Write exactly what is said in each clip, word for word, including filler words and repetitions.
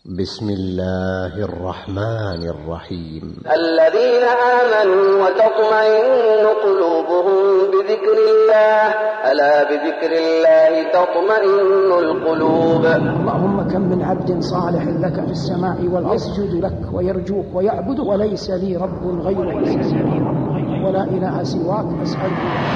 بسم الله الرحمن الرحيم. الذين آمنوا وتطمئن قلوبهم بذكر الله، ألا بذكر الله تطمئن القلوب. اللهم كم من عبد صالح لك في السماء والأرض يسجد لك ويرجوك ويعبدك، وليس لي رب غيرك ولا إله سواك أسألك.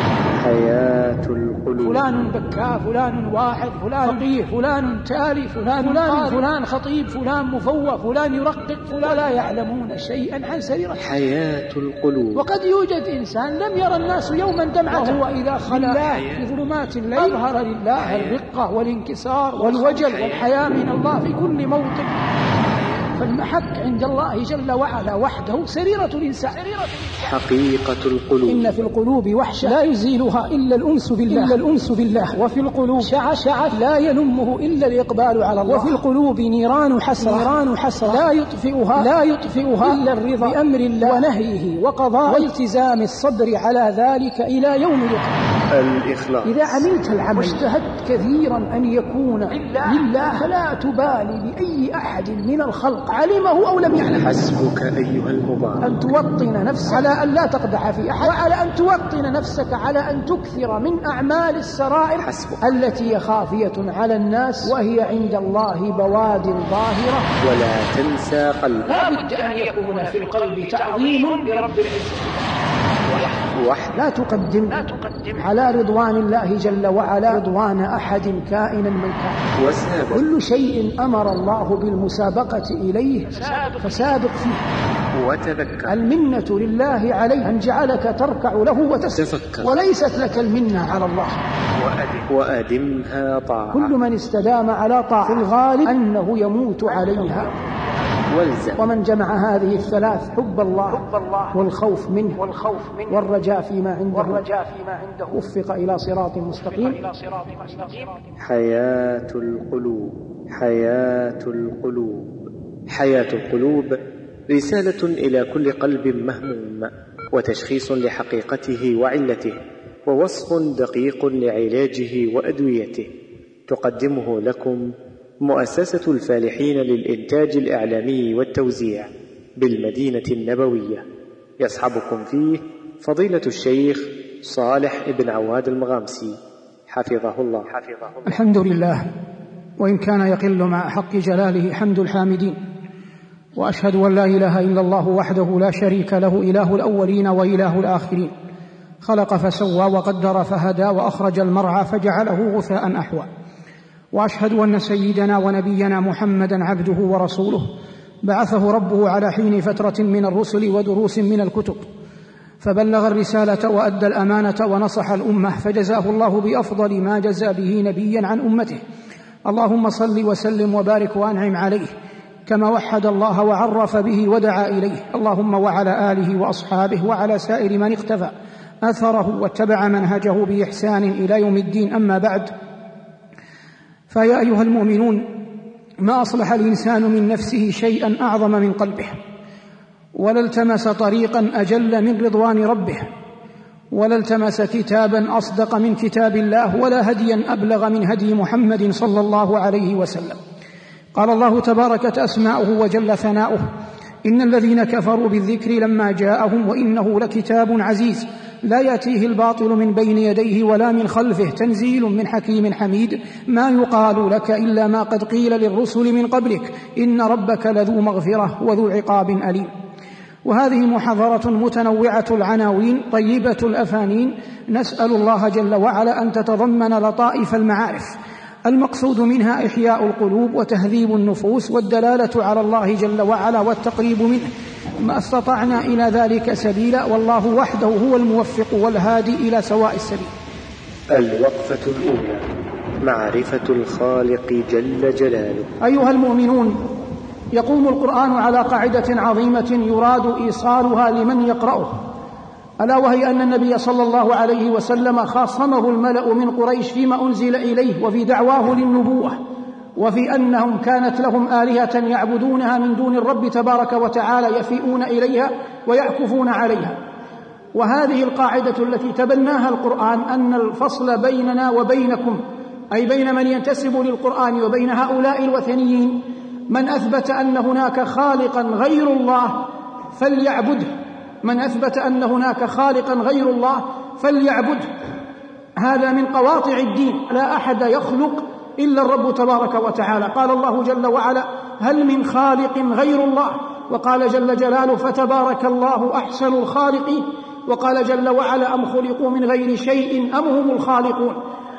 حياة القلوب. فلان بكاء، فلان واحد، فلان فقيه، فلان تالي، فلان فلان, فلان خطيب، فلان مفوه، فلان يرقق، فلان لا يعلمون شيئا عن سريرته. حياة القلوب. وقد يوجد إنسان لم يرى الناس يوما دمعته، وهو إذا خلا في ظلمات الليل أظهر لله الرقة والانكسار والوجل والحياة من الله في كل موطن. فالمحك عند الله جل وعلا وحده سريرة الإنسان. حقيقة القلوب. إن في القلوب وحشة لا يزيلها إلا الأنس بالله، إلا الأنس بالله. وفي القلوب شعث لا ينمه إلا الإقبال على الله. وفي القلوب نيران حسرة، نيران حسرة لا يطفئها لا يطفئها إلا الرضا بأمر الله ونهيه وقضاء والتزام الصبر على ذلك إلى يوم القيامة. الإخلاص. إذا عملت العمل واجتهدت كثيرا أن يكون لله فلا تبالي بأي أحد من الخلق علمه أو لم يعلم. حسبك أيها المبارك أن توطن نفسك على أن لا تقدح في أحد، وعلى أن توطن نفسك على أن تكثر من أعمال السرائر حسبك. التي خافية على الناس وهي عند الله بوادر ظاهرة. ولا تنسى قلبك. لا بد أن يكون في القلب تعظيم لرب العزة وحده. لا تقدم, لا تقدم على رضوان الله جل وعلا رضوان أحد كائنا من كان. وسابق. كل شيء أمر الله بالمسابقة إليه فسابق فيه. وتذكر. المنة لله عليه أن جعلك تركع له وتتفكر، وليست لك المنة على الله. وأدم وأدمها طاعة. كل من استدام على طاعة في الغالب أنه يموت عليها. والزم. ومن جمع هذه الثلاث حب الله والخوف منه والرجاء فيما عنده وفق إلى صراط مستقيم. حياة القلوب. حياة القلوب. حياة القلوب رسالة إلى كل قلب مهموم، وتشخيص لحقيقته وعلته، ووصف دقيق لعلاجه وأدويته. تقدمه لكم مؤسسة الفالحين للإنتاج الإعلامي والتوزيع بالمدينة النبوية. يصحبكم فيه فضيلة الشيخ صالح بن عواد المغامسي حفظه الله. حفظه الله. الحمد لله، وإن كان يقل مع حق جلاله حمد الحامدين، وأشهد أن لا إله إلا الله وحده لا شريك له، إله الأولين وإله الآخرين، خلق فسوى وقدر فهدى وأخرج المرعى فجعله غثاء أحوى. وأشهد أن سيدنا ونبينا محمدا عبده ورسوله، بعثه ربه على حين فترة من الرسل ودروس من الكتب، فبلغ الرسالة وأدى الأمانة ونصح الأمة، فجزاه الله بأفضل ما جزى به نبيا عن أمته. اللهم صل وسلم وبارك وأنعم عليه كما وحد الله وعرف به ودعا إليه. اللهم وعلى آله وأصحابه وعلى سائر من اقتفى أثره واتبع منهجه بإحسان إلى يوم الدين. أما بعد، فيا أيها المؤمنون، ما أصلح الإنسان من نفسه شيئا أعظم من قلبه، ولا التمس طريقا أجل من رضوان ربه، ولا التمس كتابا أصدق من كتاب الله، ولا هديا أبلغ من هدي محمد صلى الله عليه وسلم. قال الله تباركت أسماؤه وجل ثناؤه: إن الذين كفروا بالذكر لما جاءهم وإنه لكتاب عزيز لا يأتيه الباطل من بين يديه ولا من خلفه تنزيل من حكيم حميد ما يقال لك إلا ما قد قيل للرسل من قبلك إن ربك لذو مغفرة وذو عقاب أليم. وهذه محاضرة متنوعة العناوين طيبة الأفانين، نسأل الله جل وعلا أن تتضمن لطائف المعارف، المقصود منها إحياء القلوب وتهذيب النفوس والدلالة على الله جل وعلا والتقريب منه ما استطعنا إلى ذلك سبيلا، والله وحده هو الموفق والهادي إلى سواء السبيل. الوقفة الأولى: معرفة الخالق جل جلاله. أيها المؤمنون، يقوم القرآن على قاعدة عظيمة يراد إيصالها لمن يقرأه، ألا وهي أن النبي صلى الله عليه وسلم خاصمه الملأ من قريش فيما أنزل إليه وفي دعواه للنبوة، وفي أنهم كانت لهم آلهة يعبدونها من دون الرب تبارك وتعالى يفيئون إليها ويعكفون عليها. وهذه القاعدة التي تبناها القرآن أن الفصل بيننا وبينكم، أي بين من ينتسب للقرآن وبين هؤلاء الوثنيين، من أثبت أن هناك خالقا غير الله فليعبده، من أثبت أن هناك خالقا غير الله فليعبده. هذا من قواطع الدين، لا أحد يخلق إلا الرب تبارك وتعالى. قال الله جل وعلا: هل من خالق غير الله؟ وقال جل جلاله: فتبارك الله أحسن الخالقين. وقال جل وعلا: أم خلقوا من غير شيء أم هم الخالقون.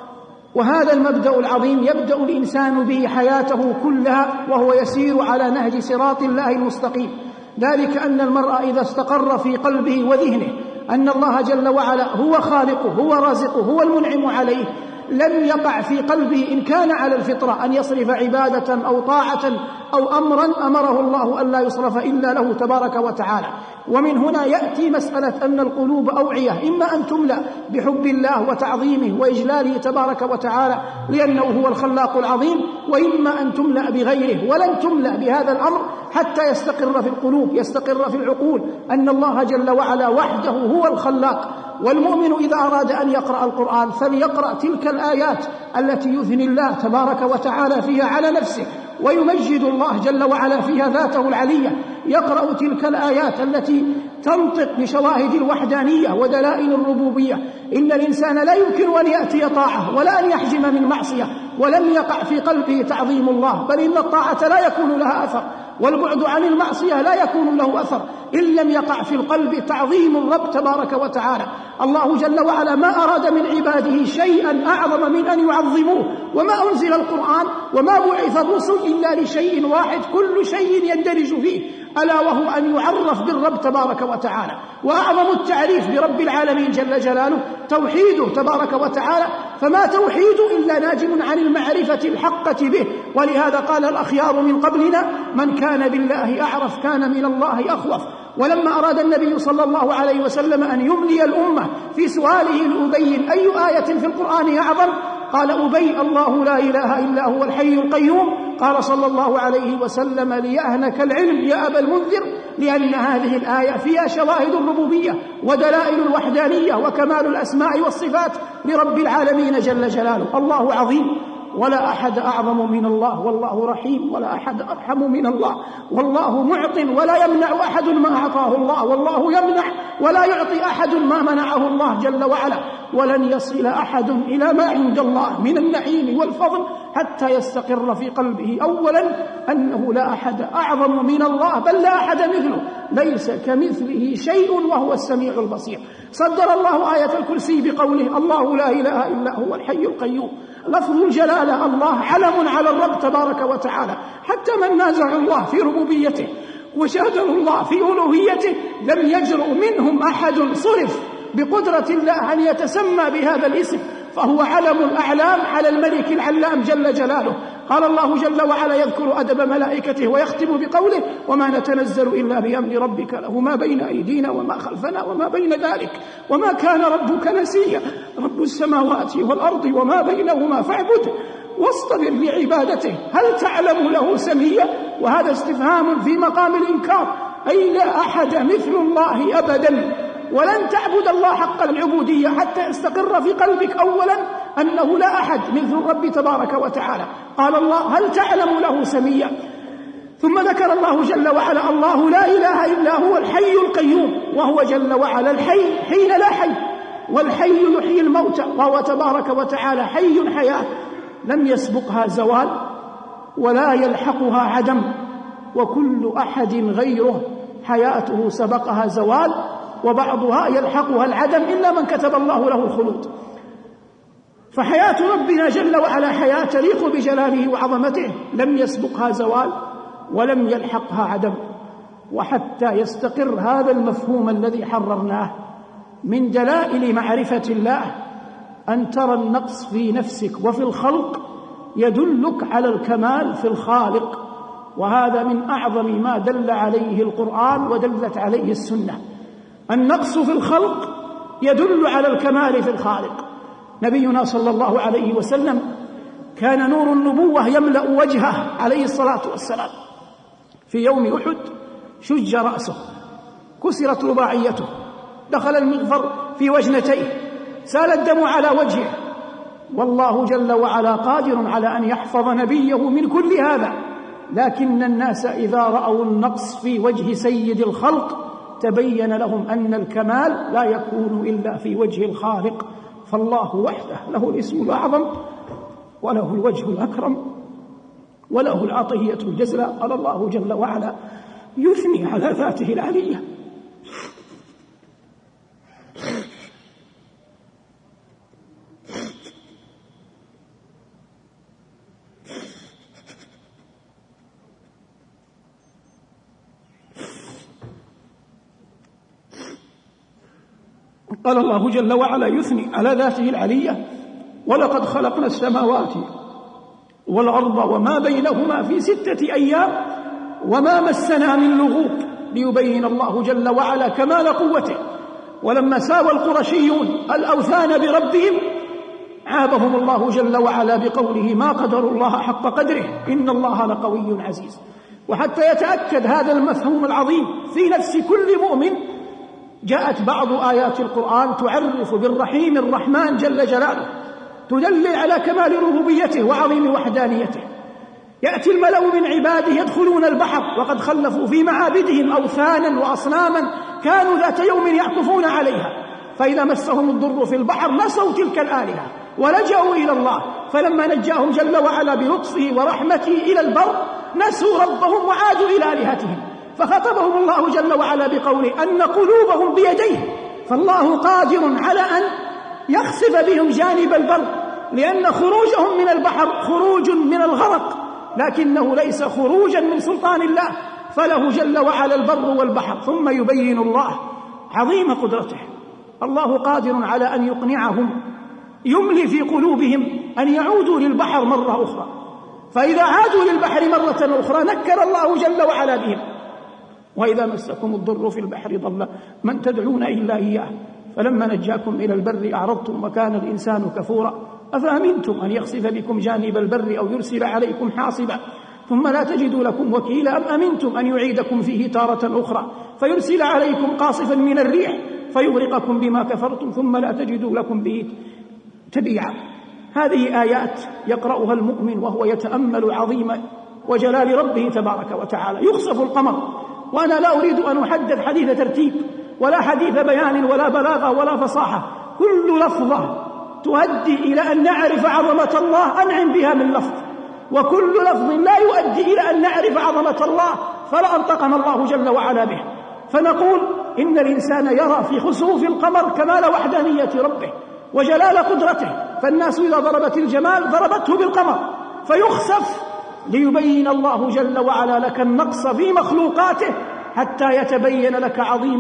وهذا المبدأ العظيم يبدأ الإنسان به حياته كلها وهو يسير على نهج صراط الله المستقيم، ذلك أن المرء إذا استقر في قلبه وذهنه أن الله جل وعلا هو خالقه، هو رازقه، هو المنعم عليه، لم يقع في قلبه إن كان على الفطرة أن يصرف عبادة أو طاعة أو أمرا أمره الله ألا يصرف إلا له تبارك وتعالى. ومن هنا يأتي مسألة أن القلوب أوعية، إما أن تملأ بحب الله وتعظيمه وإجلاله تبارك وتعالى لأنه هو الخلاق العظيم، وإما أن تملأ بغيره، ولن تملأ بهذا الأمر حتى يستقر في القلوب، يستقر في العقول أن الله جل وعلا وحده هو الخلاق. والمؤمن إذا أراد أن يقرأ القرآن فليقرأ تلك الآيات التي يثني الله تبارك وتعالى فيها على نفسه ويمجد الله جل وعلا فيها ذاته العلية، يقرأ تلك الآيات التي تنطق بشواهد الوحدانية ودلائل الربوبية. إن الإنسان لا يمكن أن يأتي طاعة ولا أن يحجم من معصية ولم يقع في قلبه تعظيم الله، بل إن الطاعة لا يكون لها أثر والبعد عن المعصية لا يكون له أثر إن لم يقع في القلب تعظيم الرب تبارك وتعالى. الله جل وعلا ما أراد من عباده شيئا أعظم من أن يعظموه، وما أنزل القرآن وما بعث الرسل إلا لشيء واحد كل شيء يندرج فيه، ألا وهو أن يعرف بالرب تبارك وتعالى. وأعظم التعريف برب العالمين جل جلاله توحيده تبارك وتعالى، فما توحيد إلا ناجم عن المعرفة الحقة به. ولهذا قال الأخيار من قبلنا: من كان بالله أعرف كان من الله أخوف. ولما أراد النبي صلى الله عليه وسلم أن يملي الأمة في سؤاله لأبي أي آية في القرآن أعظم، قال أبي: الله لا إله إلا هو الحي القيوم. قال صلى الله عليه وسلم: ليهنك العلم يا أبا المنذر، لأن هذه الآية فيها شواهد الربوبية ودلائل الوحدانية وكمال الأسماء والصفات لرب العالمين جل جلاله. الله عظيم ولا أحد أعظم من الله، والله رحيم ولا أحد أرحم من الله، والله معط ولا يمنع أحد ما أعطاه الله، والله يمنع ولا يعطي أحد ما منعه الله جل وعلا. ولن يصل أحد إلى ما عند الله من النعيم والفضل حتى يستقر في قلبه أولا أنه لا أحد أعظم من الله، بل لا أحد مثله، ليس كمثله شيء وهو السميع البصير. صدر الله آية الكرسي بقوله: الله لا إله إلا هو الحي القيوم. لفظ الجلالة الله علم على الرب تبارك وتعالى، حتى من نازع الله في ربوبيته وشهدوا الله في ألوهيته لم يجرؤ منهم أحد صرف بقدرة الله أن يتسمى بهذا الاسم، فهو علم الأعلام على الملك العلام جل جلاله. قال الله جل وعلا يذكر أدب ملائكته ويختم بقوله: وما نتنزل إلا بأمر ربك له ما بين أيدينا وما خلفنا وما بين ذلك وما كان ربك نسيا، رب السماوات والأرض وما بينهما فاعبده واصطبر لعبادته هل تعلم له سميا. وهذا استفهام في مقام الإنكار، أي لا أحد مثل الله أبدا، ولن تعبد الله حق العبودية حتى يستقر في قلبك أولا أنه لا أحد مثل الرب تبارك وتعالى. قال الله: هل تعلم له سميا. ثم ذكر الله جل وعلا: الله لا إله إلا هو الحي القيوم، وهو جل وعلا الحي حين لا حي، والحي يحيي الموتى، وهو تبارك وتعالى حي حياة لم يسبقها زوال ولا يلحقها عدم، وكل أحد غيره حياته سبقها زوال وبعضها يلحقها العدم إلا من كتب الله له الخلود. فحياة ربنا جل وعلا حياة تليق بجلاله وعظمته لم يسبقها زوال ولم يلحقها عدم. وحتى يستقر هذا المفهوم الذي حررناه من دلائل معرفة الله أن ترى النقص في نفسك وفي الخلق يدلك على الكمال في الخالق، وهذا من أعظم ما دل عليه القرآن ودلت عليه السنة. النقص في الخلق يدل على الكمال في الخالق. نبينا صلى الله عليه وسلم كان نور النبوة يملأ وجهه عليه الصلاة والسلام. في يوم أحد شج رأسه، كسرت رباعيته، دخل المغفر في وجنتيه، سال الدم على وجهه، والله جل وعلا قادر على أن يحفظ نبيه من كل هذا لكن الناس إذا رأوا النقص في وجه سيد الخلق تبين لهم أن الكمال لا يكون إلا في وجه الخالق. فالله وحده له الاسم الأعظم وله الوجه الأكرم وله العطية الجزلى. قال الله جل وعلا يثني على ذاته العلية. قال الله جل وعلا يثني على ذاته العلية ولقد خلقنا السماوات والأرض وما بينهما في ستة أيام وما مسنا من لغوب، ليبين الله جل وعلا كمال قوته. ولما ساوى القرشيون الأوثان بربهم عابهم الله جل وعلا بقوله ما قدروا الله حق قدره إن الله لقوي عزيز. وحتى يتأكد هذا المفهوم العظيم في نفس كل مؤمن جاءت بعض آيات القرآن تعرف بالرحيم الرحمن جل جلاله، تدلل على كمال ربوبيته وعظيم وحدانيته. يأتي الملأ من عباده يدخلون البحر وقد خلفوا في معابدهم أوثانا وأصناما كانوا ذات يوم يعكفون عليها، فإذا مسهم الضر في البحر نسوا تلك الآلهة ولجأوا إلى الله، فلما نجاهم جل وعلا بلطفه ورحمته إلى البر نسوا ربهم وعادوا إلى آلهتهم، فخطبهم الله جل وعلا بقوله أن قلوبهم بيديه، فالله قادر على أن يخسف بهم جانب البر، لأن خروجهم من البحر خروج من الغرق، لكنه ليس خروجا من سلطان الله، فله جل وعلا البر والبحر. ثم يبين الله عظيم قدرته. الله قادر على أن يقنعهم، يملي في قلوبهم أن يعودوا للبحر مرة أخرى، فإذا عادوا للبحر مرة أخرى نكر الله جل وعلا بهم. وإذا مسكم الضر في البحر ضل من تدعون إلا إياه فلما نجاكم إلى البر أعرضتم وكان الإنسان كفورا أفأمنتم أن يخسف بكم جانب البر أو يرسل عليكم حاصبا ثم لا تجدوا لكم وكيلا أم أمنتم أن يعيدكم فيه تارة أخرى فيرسل عليكم قاصفا من الريح فيغرقكم بما كفرتم ثم لا تجدوا لكم به تبيعا. هذه آيات يقرأها المؤمن وهو يتأمل عظيم وجلال ربه تبارك وتعالى. يخسف القمر، وأنا لا أريد أن أحدث حديث ترتيب ولا حديث بيان ولا بلاغة ولا فصاحة، كل لفظة تؤدي إلى أن نعرف عظمة الله أنعم بها من لفظ، وكل لفظ لا يؤدي إلى أن نعرف عظمة الله فلا أنطقنا الله جل وعلا به. فنقول إن الإنسان يرى في خسوف القمر كمال وحدانية ربه وجلال قدرته، فالناس إذا ضربت الجمال ضربته بالقمر فيخسف ليبين الله جل وعلا لك النقص في مخلوقاته حتى يتبين لك عظيم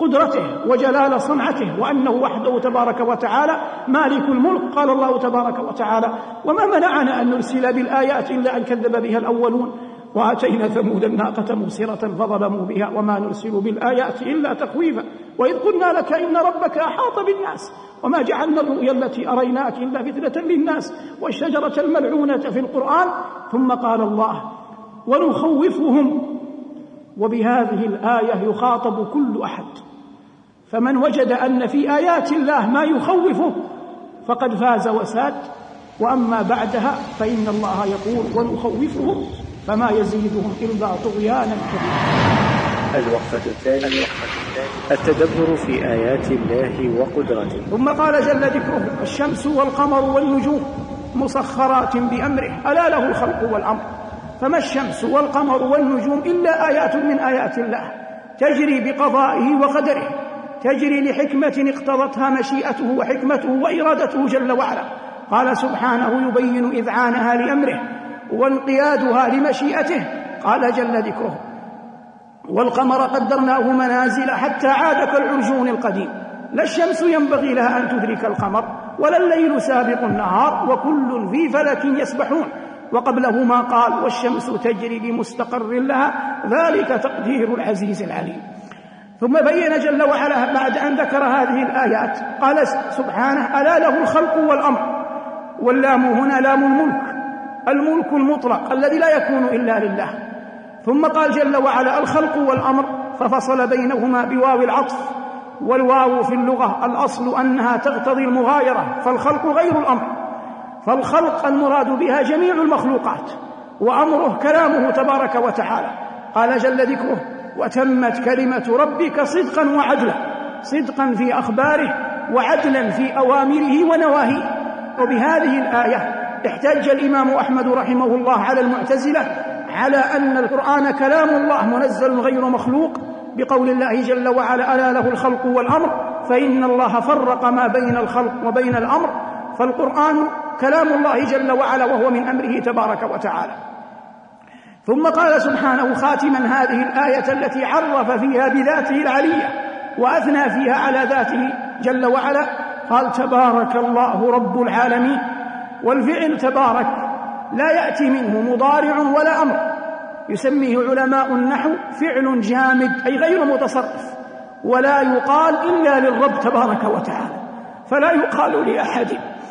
قدرته وجلال صنعته وأنه وحده تبارك وتعالى مالك الملك. قال الله تبارك وتعالى وما منعنا أن نرسل بالآيات إلا أن كذب بها الأولون وآتينا ثمود الناقة مبصرة فظلموا بها وما نرسل بالآيات إلا تخويفا وإذ قلنا لك إن ربك أحاط بالناس وما جعلنا الرؤيا التي أريناك إلا فتنة للناس والشجرة الملعونة في القرآن. ثم قال الله ونخوفهم، وبهذه الآية يخاطب كل أحد، فمن وجد أن في آيات الله ما يخوفه فقد فاز وساد، وأما بعدها فإن الله يقول ونخوفهم فما يزيدهم إلا طغيانا كبيرا. الوقفة الثانية التدبر في آيات الله وقدرته. ثم قال جل ذكره الشمس والقمر والنجوم مسخرات بأمره ألا له الخلق والأمر. فما الشمس والقمر والنجوم إلا آيات من آيات الله تجري بقضائه وقدره، تجري لحكمة اقتضتها مشيئته وحكمته وإرادته جل وعلا. قال سبحانه يبين إذعانها لأمره وانقيادها لمشيئته. قال جل ذكره والقمر قدرناه منازل حتى عاد كالعرجون القديم لا الشمس ينبغي لها أن تدرك القمر ولا الليل سابق النهار وكل في فلك يسبحون. وقبله ما قال والشمس تجري لمستقر لها ذلك تقدير العزيز العليم. ثم بين جل وعلا بعد أن ذكر هذه الآيات قال سبحانه ألا له الخلق والأمر، واللام هنا لام الملك، الملك المطلق الذي لا يكون إلا لله. ثم قال جل وعلا الخلق والأمر ففصل بينهما بواو العطف، والواو في اللغة الأصل أنها تقتضي المغايرة، فالخلق غير الأمر، فالخلق المراد بها جميع المخلوقات وأمره كلامه تبارك وتعالى. قال جل ذكره: وتمت كلمة ربك صدقا وعدلا، صدقا في أخباره وعدلا في أوامره ونواهيه. وبهذه الآية احتج الإمام أحمد رحمه الله على المعتزلة على أن القرآن كلام الله منزل غير مخلوق بقول الله جل وعلا: ألا له الخلق والأمر، فإن الله فرق ما بين الخلق وبين الأمر، فالقرآن كلام الله جل وعلا وهو من أمره تبارك وتعالى. ثم قال سبحانه خاتما هذه الآية التي عرف فيها بذاته العلية وأثنى فيها على ذاته جل وعلا، قال: تبارك الله رب العالمين. والفعل تبارك لا يأتي منه مضارع ولا أمر، يسميه علماء النحو فعل جامد أي غير متصرف، ولا يقال إلا للرب تبارك وتعالى، فلا يقال لأحد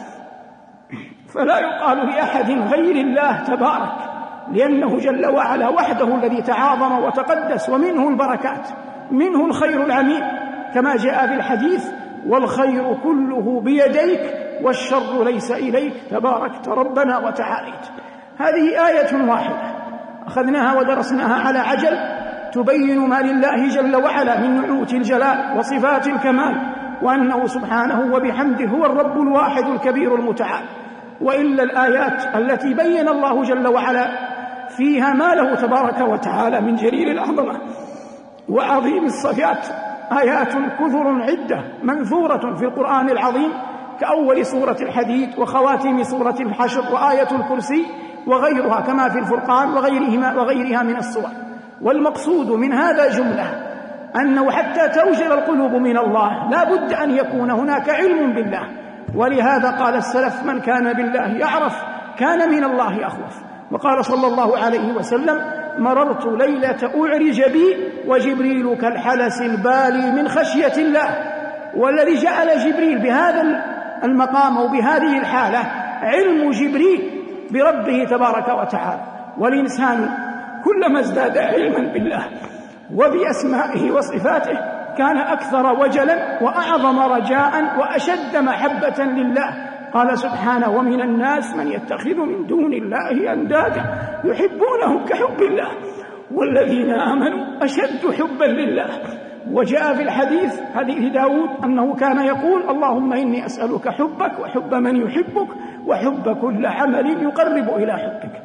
فلا يقال لأحد غير الله تبارك، لأنه جل وعلا وحده الذي تعاظم وتقدس، ومنه البركات، منه الخير العميم، كما جاء في الحديث: والخير كله بيديك والشر ليس إليك تباركت ربنا وتعاليت. هذه آية واحدة أخذناها ودرسناها على عجل تبين ما لله جل وعلا من نعوت الجلال وصفات الكمال، وأنه سبحانه وبحمده هو الرب الواحد الكبير المتعال. وإلا الآيات التي بين الله جل وعلا فيها ما له تبارك وتعالى من جليل العظمة وعظيم الصفات آيات كثر عدة منثورة في القرآن العظيم، كأول سورة الحديد وخواتم سورة الحشر وآية الكرسي وغيرها، كما في الفرقان وغيرهما وغيرها من السور. والمقصود من هذا جملة أنه حتى توجل القلوب من الله لا بد أن يكون هناك علم بالله، ولهذا قال السلف: من كان بالله يعرف كان من الله أخوف. وقال صلى الله عليه وسلم: مررت ليلة أعرج بي وجبريل كالحلس البالي من خشية الله. والذي جعل جبريل بهذا المقام وبهذه الحالة علم جبريل بربه تبارك وتعالى. والإنسان كلما ازداد علما بالله وبأسمائه وصفاته كان أكثر وجلا وأعظم رجاء وأشد محبة لله. قال سبحانه: ومن الناس من يتخذ من دون الله أندادا يحبونهم كحب الله والذين آمنوا أشد حبا لله. وجاء في الحديث حديث داود أنه كان يقول: اللهم إني أسألك حبك وحب من يحبك وحب كل عمل يقرب إلى حبك.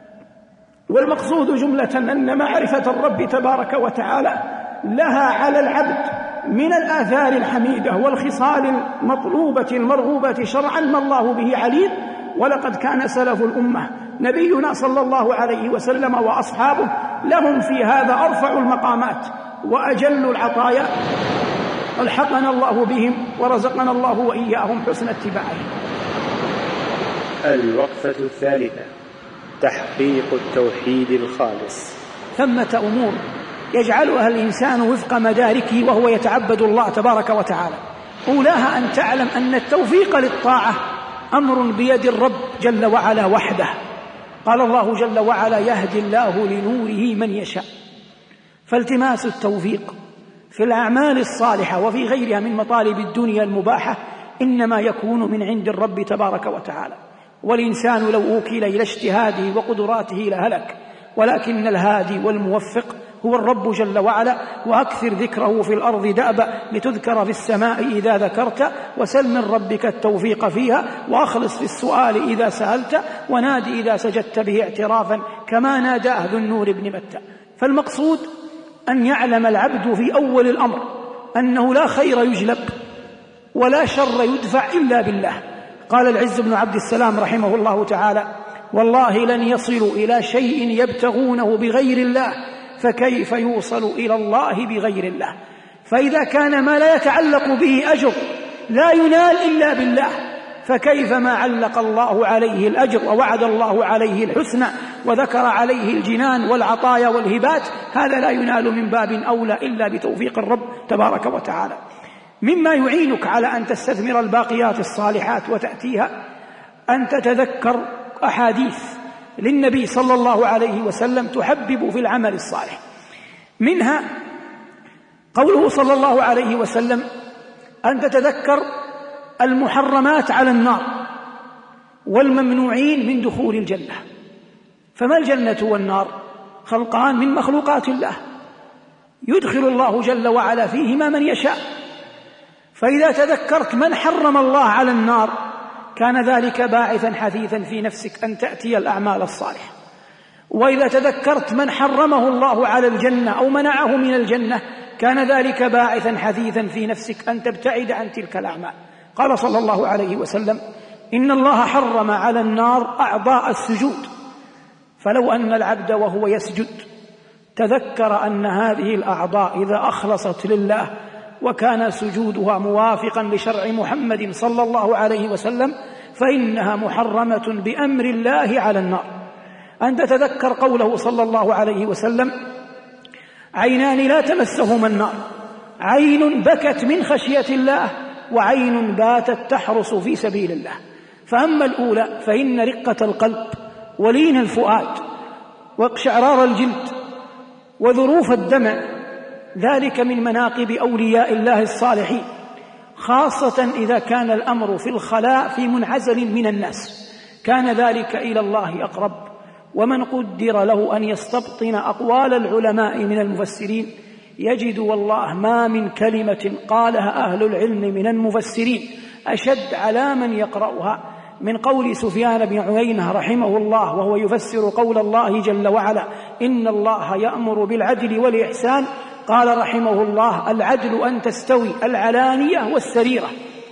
والمقصود جملة أن معرفة الرب تبارك وتعالى لها على العبد من الآثار الحميدة والخصال المطلوبة المرغوبة شرعا ما الله به عليم. ولقد كان سلف الأمة نبينا صلى الله عليه وسلم وأصحابه لهم في هذا أرفع المقامات وأجل العطايا، ألحقنا الله بهم ورزقنا الله وإياهم حسن اتباعهم. الوقفة الثالثة: تحقيق التوحيد الخالص. ثمة أمور يجعلها الإنسان وفق مداركه وهو يتعبد الله تبارك وتعالى. أولاها أن تعلم أن التوفيق للطاعة أمر بيد الرب جل وعلا وحده. قال الله جل وعلا: يهدي الله لنوره من يشاء. فالتماس التوفيق في الأعمال الصالحة وفي غيرها من مطالب الدنيا المباحة إنما يكون من عند الرب تبارك وتعالى. والإنسان لو أوكل إلى اجتهاده وقدراته لهلك، ولكن الهادي والموفق هو الرب جل وعلا. وأكثر ذكره في الأرض دأبا لتذكر في السماء إذا ذكرت، وسل من ربك التوفيق فيها، وأخلص في السؤال إذا سألت، ونادي إذا سجدت به اعترافا كما نادى أهل النور بن متى. فالمقصود أن يعلم العبد في أول الأمر أنه لا خير يجلب ولا شر يدفع إلا بالله. قال العز بن عبد السلام رحمه الله تعالى: والله لن يصلوا إلى شيء يبتغونه بغير الله، فكيف يوصل إلى الله بغير الله؟ فإذا كان ما لا يتعلق به أجر لا ينال إلا بالله، فكيف ما علق الله عليه الأجر ووعد الله عليه الحسنى وذكر عليه الجنان والعطايا والهبات؟ هذا لا ينال من باب أولى إلا بتوفيق الرب تبارك وتعالى. مما يعينك على أن تستثمر الباقيات الصالحات وتأتيها أن تتذكر أحاديث للنبي صلى الله عليه وسلم تحبب في العمل الصالح. منها قوله صلى الله عليه وسلم أن تتذكر المحرمات على النار والممنوعين من دخول الجنة. فما الجنة والنار؟ خلقان من مخلوقات الله يدخل الله جل وعلا فيهما من يشاء. فإذا تذكرت من حرم الله على النار كان ذلك باعثا حثيثا في نفسك أن تأتي الأعمال الصالحة، وإذا تذكرت من حرمه الله على الجنة أو منعه من الجنة كان ذلك باعثا حثيثا في نفسك أن تبتعد عن تلك الأعمال. قال صلى الله عليه وسلم: إن الله حرم على النار أعضاء السجود، فلو أن العبد وهو يسجد تذكر أن هذه الأعضاء إذا أخلصت لله وكان سجودها موافقا لشرع محمد صلى الله عليه وسلم فإنها محرمة بأمر الله على النار. أن تتذكر قوله صلى الله عليه وسلم: عينان لا تمسهما النار، عين بكت من خشية الله وعين باتت تحرس في سبيل الله. فأما الأولى فإن رقة القلب ولين الفؤاد واقشعرار الجلد وذروف الدمع ذلك من مناقب أولياء الله الصالحين، خاصة إذا كان الأمر في الخلاء في منعزل من الناس كان ذلك إلى الله أقرب. ومن قدر له أن يستبطن أقوال العلماء من المفسرين يجد والله ما من كلمة قالها أهل العلم من المفسرين أشد على من يقرأها من قول سفيان بن عيينة رحمه الله وهو يفسر قول الله جل وعلا: إن الله يأمر بالعدل والإحسان. قال رحمه الله: العدل أن تستوي العلانية والسريرة،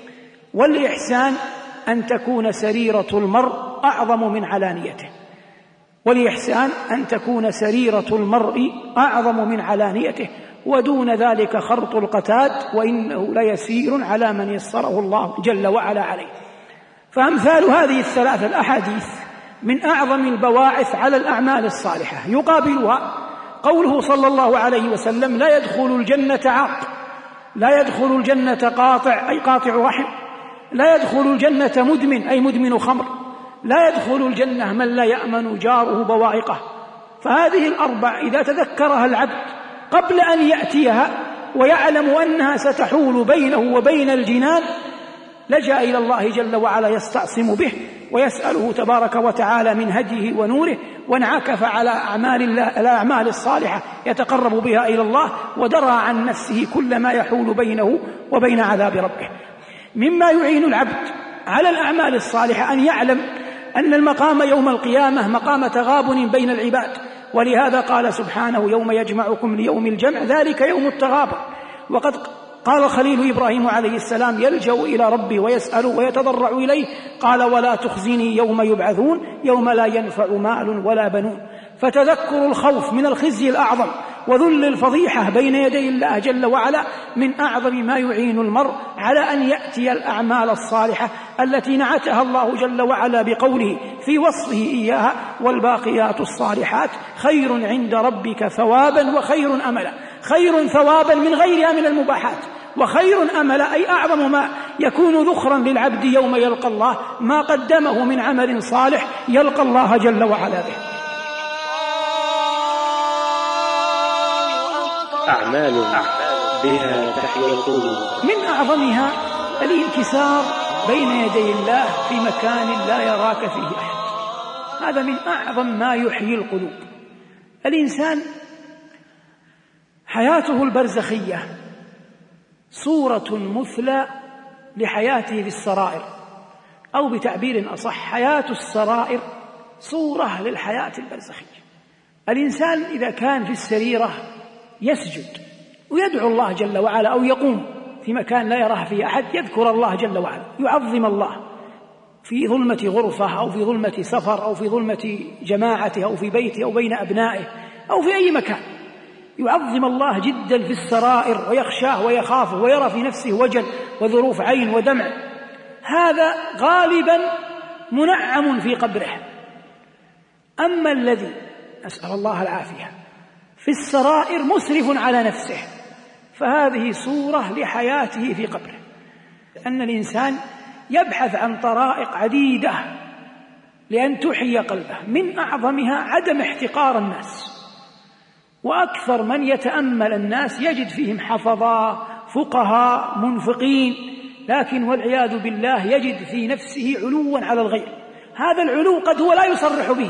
والإحسان أن تكون سريرة المرء أعظم من علانيته، والإحسان أن تكون سريرة المرء أعظم من علانيته، ودون ذلك خرط القتاد وإنه ليسير على من يسره الله جل وعلا عليه. فأمثال هذه الثلاثة الأحاديث من أعظم البواعث على الأعمال الصالحة. يقابلها قوله صلى الله عليه وسلم: لا يدخل الجنة عاق، لا يدخل الجنة قاطع أي قاطع رحم، لا يدخل الجنة مدمن أي مدمن خمر، لا يدخل الجنة من لا يأمن جاره بوائقه. فهذه الأربع إذا تذكرها العبد قبل أن يأتيها ويعلم أنها ستحول بينه وبين الجنان لجأ إلى الله جل وعلا يستعصم به ويسأله تبارك وتعالى من هديه ونوره، وانعكف على أعمال الله الأعمال الصالحة يتقرب بها إلى الله، ودرى عن نفسه كل ما يحول بينه وبين عذاب ربه. مما يعين العبد على الأعمال الصالحة أن يعلم أن المقام يوم القيامة مقام تغابن بين العباد، ولهذا قال سبحانه: يوم يجمعكم ليوم الجمع ذلك يوم التغابن. وقد قال الخليل إبراهيم عليه السلام يلجأ إلى ربه ويسأل ويتضرع إليه، قال: ولا تخزني يوم يبعثون يوم لا ينفع مال ولا بنون. فتذكر الخوف من الخزي الأعظم وذل الفضيحة بين يدي الله جل وعلا من أعظم ما يعين المرء على أن يأتي الأعمال الصالحة التي نعتها الله جل وعلا بقوله في وصفه إياها: والباقيات الصالحات خير عند ربك ثوابا وخير أملا. خير ثوابا من غيرها من المباحات، وخير أملا أي أعظم ما يكون ذخرا للعبد يوم يلقى الله ما قدمه من عمل صالح يلقى الله جل وعلا به. أعمال بها تحيا القلوب. من أعظمها الانكسار بين يدي الله في مكان لا يراك فيه أحد، هذا من أعظم ما يحيي القلوب. الإنسان حياته البرزخية صورة مثلى لحياته في السرائر، أو بتعبير أصح حياة السرائر صورة للحياة البرزخية. الإنسان إذا كان في السريرة يسجد ويدعو الله جل وعلا، أو يقوم في مكان لا يراه فيه أحد يذكر الله جل وعلا، يعظم الله في ظلمة غرفة أو في ظلمة سفر أو في ظلمة جماعته أو في بيته أو بين أبنائه أو في أي مكان، يعظم الله جدا في السرائر ويخشاه ويخافه ويرى في نفسه وجل وظروف عين ودمع. هذا غالبا منعم في قبره. أما الذي أسأل الله العافية في السرائر مسرف على نفسه فهذه صورة لحياته في قبره. أن الإنسان يبحث عن طرائق عديدة لأن تحيي قلبه، من أعظمها عدم احتقار الناس، وأكثر من يتأمل الناس يجد فيهم حفظاء فقهاء منفقين، لكن والعياذ بالله يجد في نفسه علوا على الغير. هذا العلو قد هو لا يصرح به،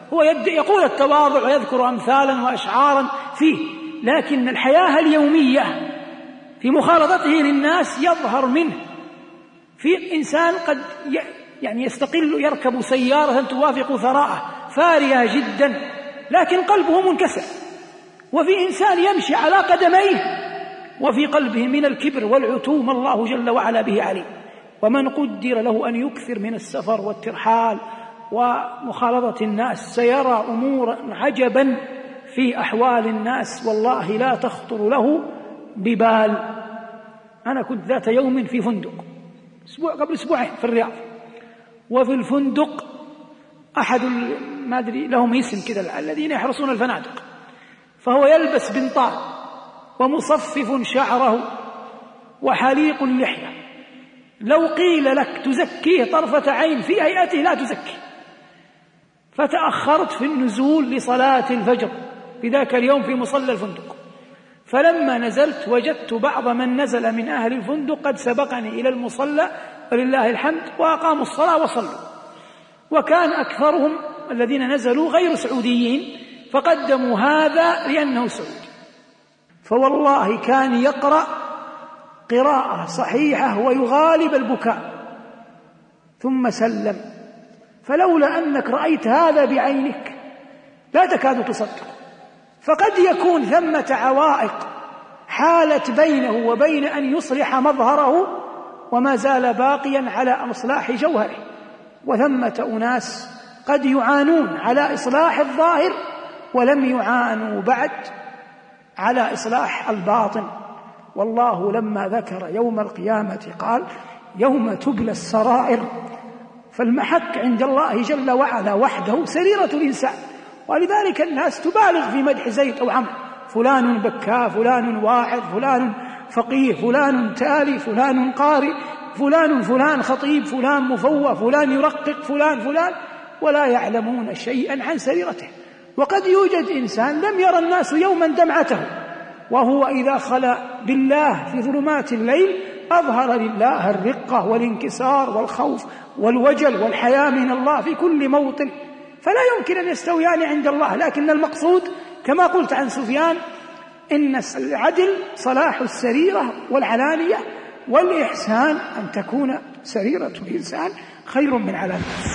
هو يقول التواضع ويذكر أمثالا وأشعارا فيه، لكن الحياة اليومية في مخالطته للناس يظهر منه. في إنسان قد يعني يستقل يركب سيارة توافق ثراءه فارهة جدا لكن قلبه منكسر، وفي إنسان يمشي على قدميه وفي قلبه من الكبر والعتو ما الله جل وعلا به عليه. ومن قدر له أن يكثر من السفر والترحال ومخالطة الناس سيرى أمورا عجبا في أحوال الناس والله لا تخطر له ببال. أنا كنت ذات يوم في فندق أسبوع قبل أسبوعين في الرياض، وفي الفندق أحد ما أدري لهم اسم كذا الذين يحرسون الفنادق، فهو يلبس بنطال ومصفف شعره وحليق اللحية، لو قيل لك تزكيه طرفة عين في هيئته لا تزكي. فتأخرت في النزول لصلاة الفجر في ذاك اليوم في مصلى الفندق، فلما نزلت وجدت بعض من نزل من أهل الفندق قد سبقني إلى المصلى ولله الحمد وأقاموا الصلاة وصلوا، وكان أكثرهم الذين نزلوا غير سعوديين فقدموا هذا لأنه سعودي. فوالله كان يقرأ قراءة صحيحة ويغالب البكاء ثم سلم، فلولا أنك رأيت هذا بعينك لا تكاد تصدق. فقد يكون ثمة عوائق حالت بينه وبين أن يصلح مظهره وما زال باقيا على إصلاح جوهره، وثمة أناس قد يعانون على إصلاح الظاهر ولم يعانوا بعد على إصلاح الباطن. والله لما ذكر يوم القيامة قال يوم تبلى السرائر، فالمحك عند الله جل وعلا وحده سريرة الإنسان، ولذلك الناس تبالغ في مدح زيد أو عمرو، فلان بكاء، فلان واعظ، فلان فقيه، فلان تالي، فلان قارئ، فلان فلان خطيب، فلان مفوه، فلان يرقق، فلان فلان، ولا يعلمون شيئا عن سريرته. وقد يوجد إنسان لم يرى الناس يوما دمعته، وهو إذا خلا بالله في ظلمات الليل أظهر لله الرقة والانكسار والخوف والوجل والحياة من الله في كل موطن، فلا يمكن أن يستويان عند الله. لكن المقصود كما قلت عن سفيان إن العدل صلاح السريرة والعلانية، والإحسان أن تكون سريرة الإنسان خير من علانيته.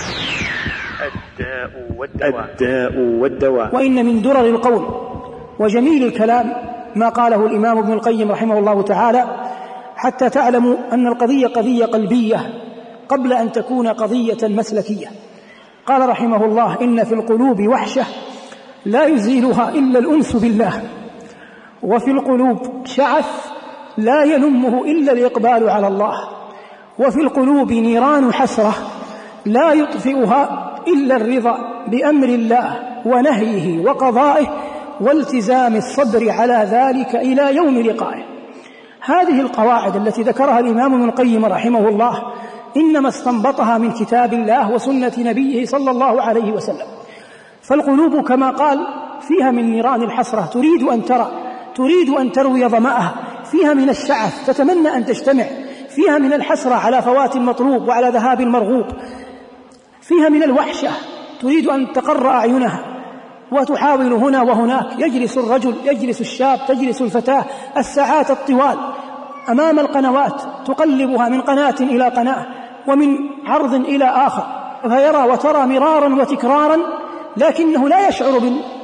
الداء والدواء, الداء والدواء. وإن من درر القول وجميل الكلام ما قاله الإمام ابن القيم رحمه الله تعالى، حتى تعلموا أن القضية قضية قلبية قبل أن تكون قضية مسلكية. قال رحمه الله إن في القلوب وحشة لا يزيلها إلا الأنس بالله، وفي القلوب شعث لا يلمه إلا الإقبال على الله، وفي القلوب نيران حسرة لا يطفئها إلا الرضا بأمر الله ونهيه وقضائه والتزام الصبر على ذلك إلى يوم لقائه. هذه القواعد التي ذكرها الإمام ابن القيم رحمه الله إنما استنبطها من كتاب الله وسنة نبيه صلى الله عليه وسلم. فالقلوب كما قال فيها من نيران الحسرة تريد أن ترى، تريد أن تروي ظمأها، فيها من الشعث تتمنى أن تجتمع، فيها من الحسرة على فوات المطلوب وعلى ذهاب المرغوب، فيها من الوحشة تريد أن تقر أعينها وتحاول هنا وهناك. يجلس الرجل، يجلس الشاب، تجلس الفتاة الساعات الطوال أمام القنوات تقلبها من قناة إلى قناة ومن عرض إلى آخر، فيرى وترى مرارا وتكرارا، لكنه لا يشعر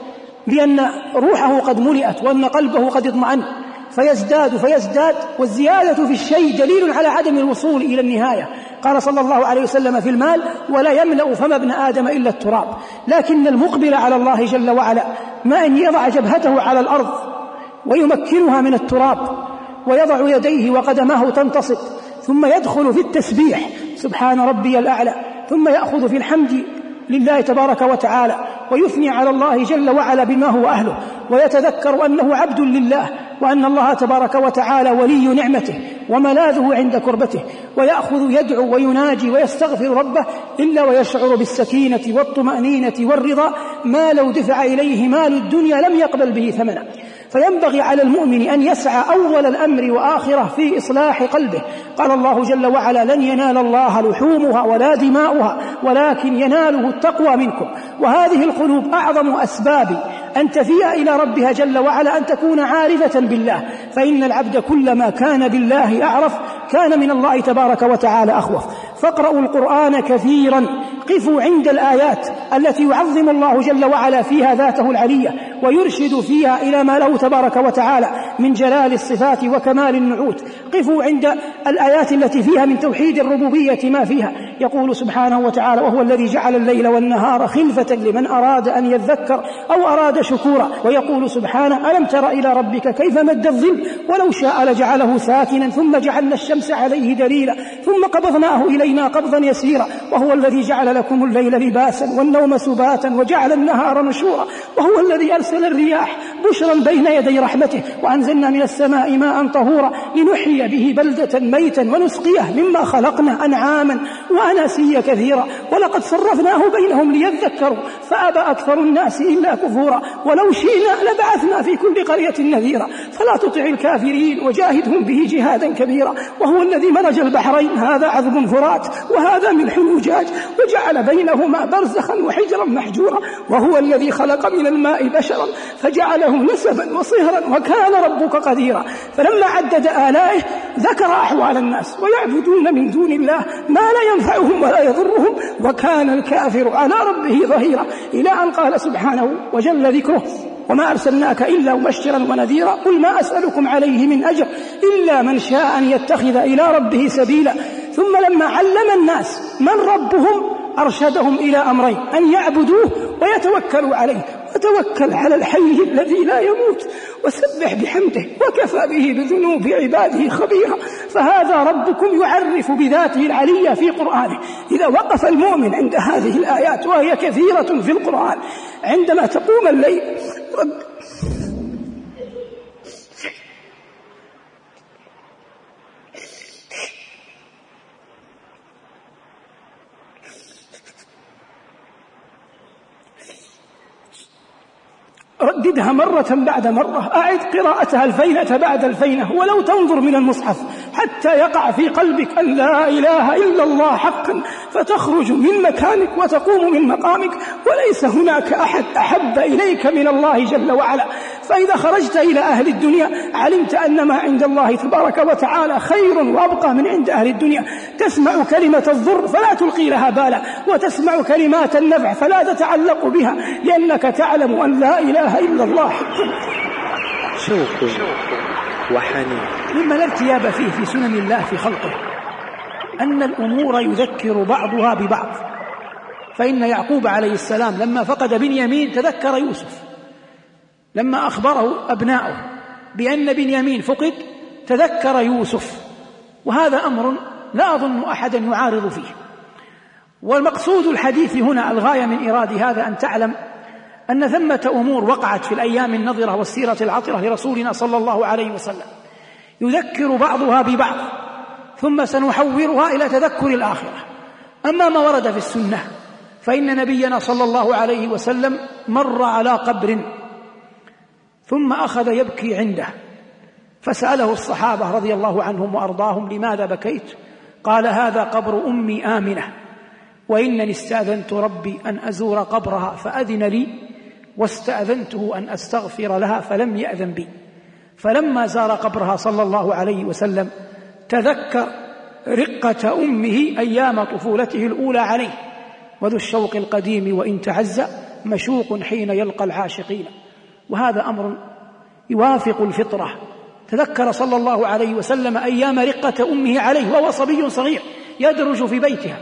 بأن روحه قد ملئت وأن قلبه قد اطمأن، فيزداد فيزداد، والزيادة في الشيء دليل على عدم الوصول إلى النهاية. قال صلى الله عليه وسلم في المال ولا يملأ فم ابن آدم إلا التراب. لكن المقبل على الله جل وعلا ما أن يضع جبهته على الأرض ويمكنها من التراب ويضع يديه وقدمه تنتصب، ثم يدخل في التسبيح سبحان ربي الأعلى، ثم يأخذ في الحمد لله تبارك وتعالى ويثني على الله جل وعلا بما هو أهله، ويتذكر أنه عبد لله وأن الله تبارك وتعالى ولي نعمته وملاذه عند كربته، ويأخذ يدعو ويناجي ويستغفر ربه إلا ويشعر بالسكينة والطمأنينة والرضا ما لو دفع إليه مال الدنيا لم يقبل به ثمنا. فينبغي على المؤمن أن يسعى أول الأمر وآخره في إصلاح قلبه. قال الله جل وعلا: لن ينال الله لحومها ولا دماؤها ولكن يناله التقوى منكم. وهذه القلوب أعظم أسباب أن تفيء إلى ربها جل وعلا أن تكون عارفة بالله، فإن العبد كلما كان بالله أعرف كان من الله تبارك وتعالى أخوف. فاقرأوا القرآن كثيرا، قفوا عند الآيات التي يعظم الله جل وعلا فيها ذاته العلية ويرشد فيها إلى ما له تبارك وتعالى من جلال الصفات وكمال النعوت. قفوا عند الآيات التي فيها من توحيد الربوبية ما فيها. يقول سبحانه وتعالى: وهو الذي جعل الليل والنهار خلفة لمن أراد أن يذكر أو أراد شكورا. ويقول سبحانه: ألم تر إلى ربك كيف مد الظل ولو شاء لجعله ساكنا ثم جعلنا الشمس عليه دليلا ثم قبضناه إلينا قبضا يسيرا. وهو الذي جعل لكم الليل لباسا والنوم سباتا وجعل النهار نشورا. وهو الذي أرسل الرياح بشرا بين يدي رحمته وأنزلنا من السماء ماء طهورا لنحيي به بلدة ميتا ونسقيه مما خلقنا أنعاما وأناسيا كثيرا. ولقد صرفناه بينهم ليذكروا فأبى أكثر الناس إلا كفورا. ولو شئنا لبعثنا في كل قرية نذيرا فلا تطع الكافرين وجاهدهم به جهادا كبيرا. وهو الذي مرج البحرين هذا عذب فرات وهذا ملح أجاج وجعل بينهما برزخا وحجرا محجورا. وهو الذي خلق من الماء بشرا فجعله نسبا وصهرا وكان ربك قديرا. فلما عدد آلائه ذكر أحوال الناس ويعبدون من دون الله ما لا ينفعهم ولا يضرهم وكان الكافر على ربه ظهيرا، إلى أن قال سبحانه وجل ذكره: وما أرسلناك إلا مبشرا ونذيرا قل ما أسألكم عليه من أجر إلا من شاء أن يتخذ إلى ربه سبيلا. ثم لما علم الناس من ربهم أرشدهم إلى أمرين: أن يعبدوه ويتوكلوا عليه. وتوكل على الحي الذي لا يموت وسبح بحمده وكفى به بذنوب عباده خبيرا. فهذا ربكم يعرف بذاته العلية في قرآنه. إذا وقف المؤمن عند هذه الآيات وهي كثيرة في القرآن عندما تقوم الليل رب رددها مرة بعد مرة، أعد قراءتها الفينة بعد الفينة، ولو تنظر من المصحف حتى يقع في قلبك أن لا إله إلا الله حقا، فتخرج من مكانك وتقوم من مقامك وليس هناك أحد أحب إليك من الله جل وعلا. فإذا خرجت إلى أهل الدنيا علمت أن ما عند الله تبارك وتعالى خير وأبقى من عند أهل الدنيا. تسمع كلمة الضر فلا تلقي لها بالا، وتسمع كلمات النفع فلا تتعلق بها، لأنك تعلم أن لا إله إلا الله حقا. شوق وحنين. مما لا ارتياب فيه في سنن الله في خلقه أن الأمور يذكر بعضها ببعض. فإن يعقوب عليه السلام لما فقد بنيامين تذكر يوسف، لما أخبره أبناؤه بأن بنيامين فقد تذكر يوسف. وهذا أمر لا أظن أحدا يعارض فيه. والمقصود الحديث هنا الغاية من إراد هذا أن تعلم أن ثمة أمور وقعت في الأيام النظرة والسيرة العطرة لرسولنا صلى الله عليه وسلم يذكر بعضها ببعض، ثم سنحورها إلى تذكر الآخرة. أما ما ورد في السنة فإن نبينا صلى الله عليه وسلم مر على قبر ثم أخذ يبكي عنده، فسأله الصحابة رضي الله عنهم وأرضاهم: لماذا بكيت؟ قال: هذا قبر أمي آمنة، وإنني استأذنت ربي أن أزور قبرها فأذن لي، واستأذنته أن أستغفر لها فلم يأذن بي. فلما زار قبرها صلى الله عليه وسلم تذكر رقة أمه أيام طفولته الأولى عليه، وذو الشوق القديم وإن تعزى مشوق حين يلقى العاشقين. وهذا أمر يوافق الفطرة. تذكر صلى الله عليه وسلم أيام رقة أمه عليه وهو صبي صغير يدرج في بيتها،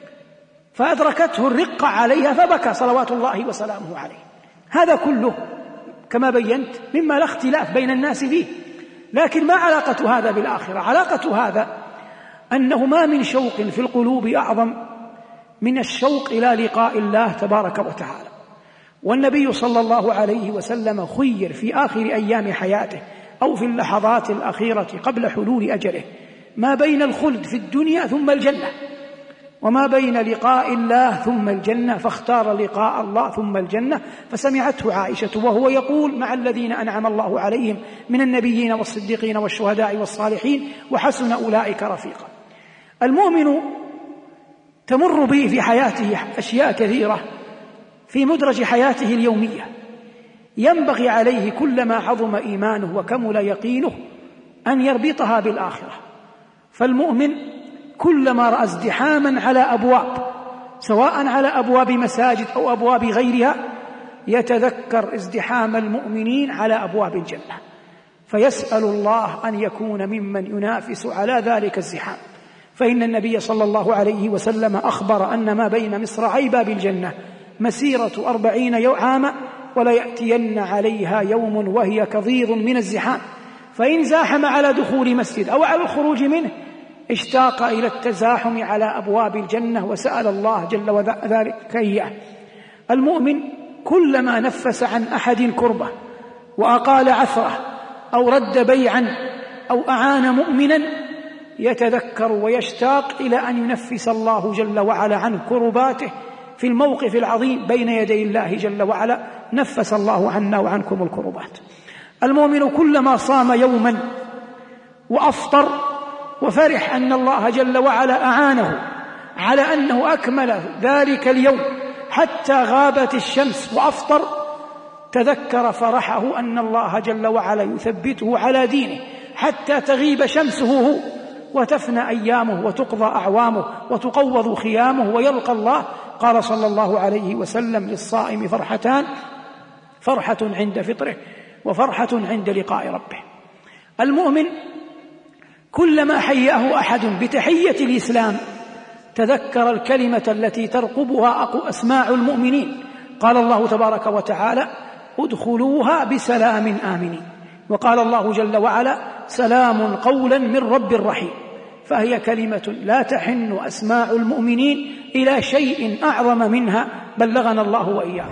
فأدركته الرقة عليها فبكى صلوات الله وسلامه عليه. هذا كله كما بينت مما لا اختلاف بين الناس فيه. لكن ما علاقة هذا بالآخرة؟ علاقة هذا أنه ما من شوق في القلوب أعظم من الشوق إلى لقاء الله تبارك وتعالى. والنبي صلى الله عليه وسلم خير في آخر أيام حياته أو في اللحظات الأخيرة قبل حلول أجله ما بين الخلد في الدنيا ثم الجنة. وما بين لقاء الله ثم الجنة، فاختار لقاء الله ثم الجنة، فسمعته عائشة وهو يقول: مع الذين أنعم الله عليهم من النبيين والصديقين والشهداء والصالحين وحسن أولئك رفيقا. المؤمن تمر به في حياته أشياء كثيرة في مدرج حياته اليومية، ينبغي عليه كلما عظم إيمانه وكمل يقينه أن يربطها بالآخرة. فالمؤمن كلما رأى ازدحاما على أبواب، سواء على أبواب مساجد أو أبواب غيرها، يتذكر ازدحام المؤمنين على أبواب الجنة، فيسأل الله أن يكون ممن ينافس على ذلك الزحام. فإن النبي صلى الله عليه وسلم أخبر أن ما بين مصراعي باب الجنة مسيرة أربعين عاما، ولا يأتين عليها يوم وهي كظيظ من الزحام، فإن زاحم على دخول مسجد أو على الخروج منه اشتاق إلى التزاحم على أبواب الجنة وسأل الله جل وذلك إياه. المؤمن كلما نفس عن أحد كربة وأقال عثرة أو رد بيعا أو أعان مؤمنا يتذكر ويشتاق إلى أن ينفس الله جل وعلا عن كرباته في الموقف العظيم بين يدي الله جل وعلا. نفس الله عنا وعنكم الكربات. المؤمن كلما صام يوما وأفطر وفرح أن الله جل وعلا أعانه على أنه أكمل ذلك اليوم حتى غابت الشمس وأفطر، تذكر فرحه أن الله جل وعلا يثبته على دينه حتى تغيب شمسه هو وتفنى أيامه وتقضى أعوامه وتقوض خيامه ويلقى الله. قال صلى الله عليه وسلم: للصائم فرحتان، فرحة عند فطره وفرحة عند لقاء ربه. المؤمن كلما حياه أحد بتحية الإسلام تذكر الكلمة التي ترقبها أسماع المؤمنين. قال الله تبارك وتعالى: ادخلوها بسلام آمنين. وقال الله جل وعلا: سلام قولا من رب رحيم. فهي كلمة لا تحن أسماع المؤمنين إلى شيء أعظم منها، بلغنا الله وإياكم.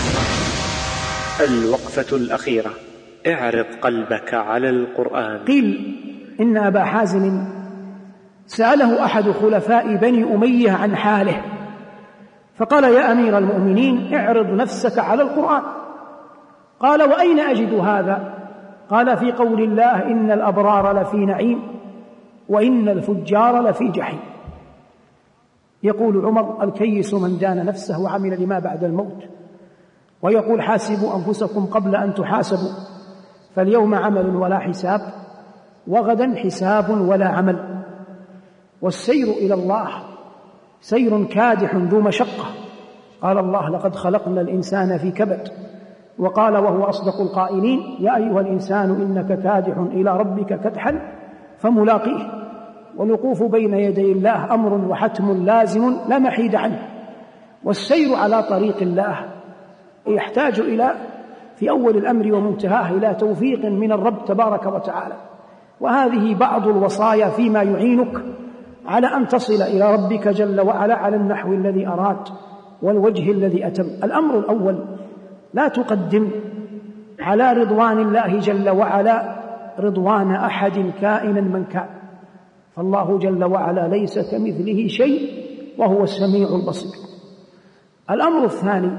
الوقفة الأخيرة: اعرض قلبك على القرآن. قيل إن أبا حازم سأله أحد خلفاء بني أمية عن حاله، فقال: يا أمير المؤمنين، اعرض نفسك على القرآن. قال: وأين أجد هذا؟ قال: في قول الله: إن الأبرار لفي نعيم وإن الفجار لفي جحيم. يقول عمر: الكيس من دان نفسه وعمل لما بعد الموت. ويقول: حاسبوا أنفسكم قبل أن تحاسبوا، فاليوم عمل ولا حساب، وغدا حساب ولا عمل. والسير إلى الله سير كادح ذو مشقة. قال الله: لقد خلقنا الإنسان في كبد. وقال وهو أصدق القائلين: يا أيها الإنسان إنك كادح إلى ربك كدحا فملاقيه. والوقوف بين يدي الله أمر وحتم لازم لا محيد عنه. والسير على طريق الله يحتاج إلى في أول الأمر ومنتهاه إلى توفيق من الرب تبارك وتعالى. وهذه بعض الوصايا فيما يعينك على أن تصل إلى ربك جل وعلا على النحو الذي أراد والوجه الذي أتم. الأمر الأول: لا تقدم على رضوان الله جل وعلا رضوان أحد كائنا من كان، فالله جل وعلا ليس كمثله شيء وهو السميع البصير. الأمر الثاني: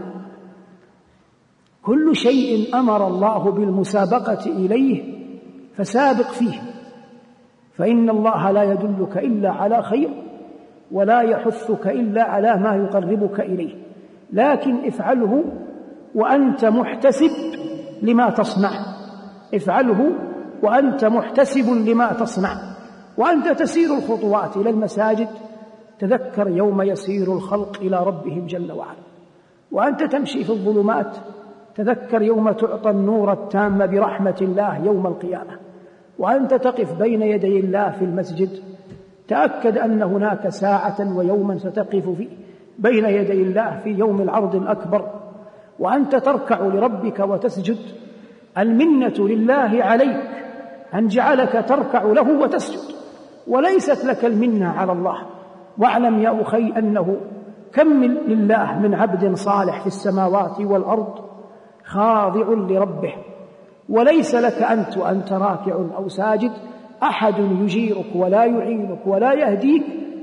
كل شيء أمر الله بالمسابقة إليه فسابق فيه، فإن الله لا يدلك إلا على خير ولا يحثك إلا على ما يقربك إليه، لكن افعله وأنت محتسب لما تصنع. افعله وأنت محتسب لما تصنع. وأنت تسير الخطوات إلى المساجد تذكر يوم يسير الخلق إلى ربهم جل وعلا. وأنت تمشي في الظلمات تذكر يوم تعطى النور التام برحمة الله يوم القيامة. وأنت تقف بين يدي الله في المسجد تأكد أن هناك ساعة ويوما ستقف فيه بين يدي الله في يوم العرض الأكبر. وأنت تركع لربك وتسجد، المنة لله عليك أن جعلك تركع له وتسجد، وليست لك المنة على الله. واعلم يا أخي أنه كم من لله من عبد صالح في السماوات والأرض خاضع لربه، وليس لك أنت وأنت راكع أو ساجد أحد يجيرك ولا يعينك ولا يهديك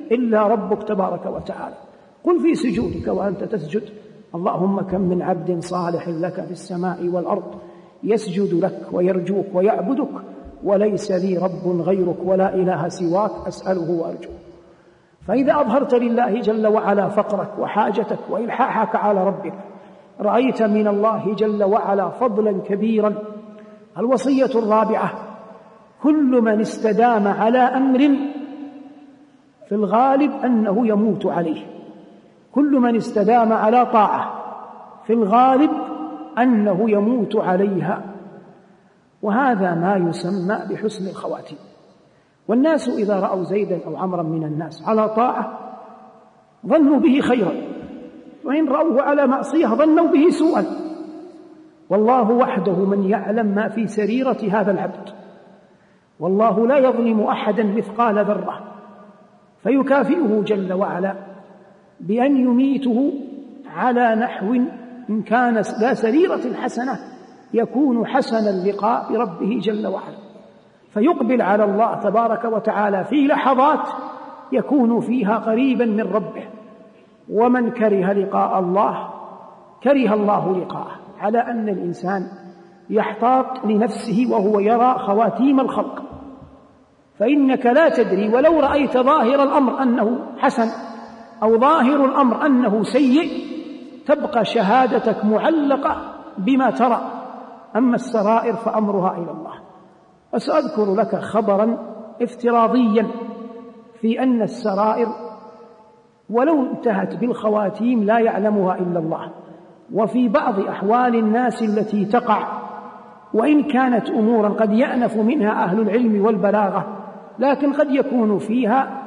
إلا ربك تبارك وتعالى. قل في سجودك وأنت تسجد: اللهم كم من عبد صالح لك في السماء والأرض يسجد لك ويرجوك ويعبدك، وليس لي رب غيرك ولا إله سواك أسأله وأرجوه. فإذا أظهرت لله جل وعلا فقرك وحاجتك وإلحاحك على ربك، رأيت من الله جل وعلا فضلا كبيرا. الوصية الرابعة: كل من استدام على أمر في الغالب أنه يموت عليه. كل من استدام على طاعة في الغالب أنه يموت عليها، وهذا ما يسمى بحسن الخواتيم. والناس إذا رأوا زيدا أو عمرا من الناس على طاعة ظنوا به خيرا، وإن رأوه على معصية ظنوا به سوءا. والله وحده من يعلم ما في سريرة هذا العبد، والله لا يظلم أحدا مثقال ذرة، فيكافئه جل وعلا بأن يميته على نحو إن كان لا سريرة حسنة يكون حسن اللقاء بربه جل وعلا، فيقبل على الله تبارك وتعالى في لحظات يكون فيها قريبا من ربه. ومن كره لقاء الله كره الله لقاءه، على أن الإنسان يحتاط لنفسه وهو يرى خواتيم الخلق، فإنك لا تدري، ولو رأيت ظاهر الأمر أنه حسن أو ظاهر الأمر أنه سيء تبقى شهادتك معلقة بما ترى، أما السرائر فأمرها إلى الله. وسأذكر لك خبرا افتراضيا في أن السرائر ولو انتهت بالخواتيم لا يعلمها إلا الله. وفي بعض أحوال الناس التي تقع، وإن كانت أمورا قد يأنف منها أهل العلم والبلاغة، لكن قد يكون فيها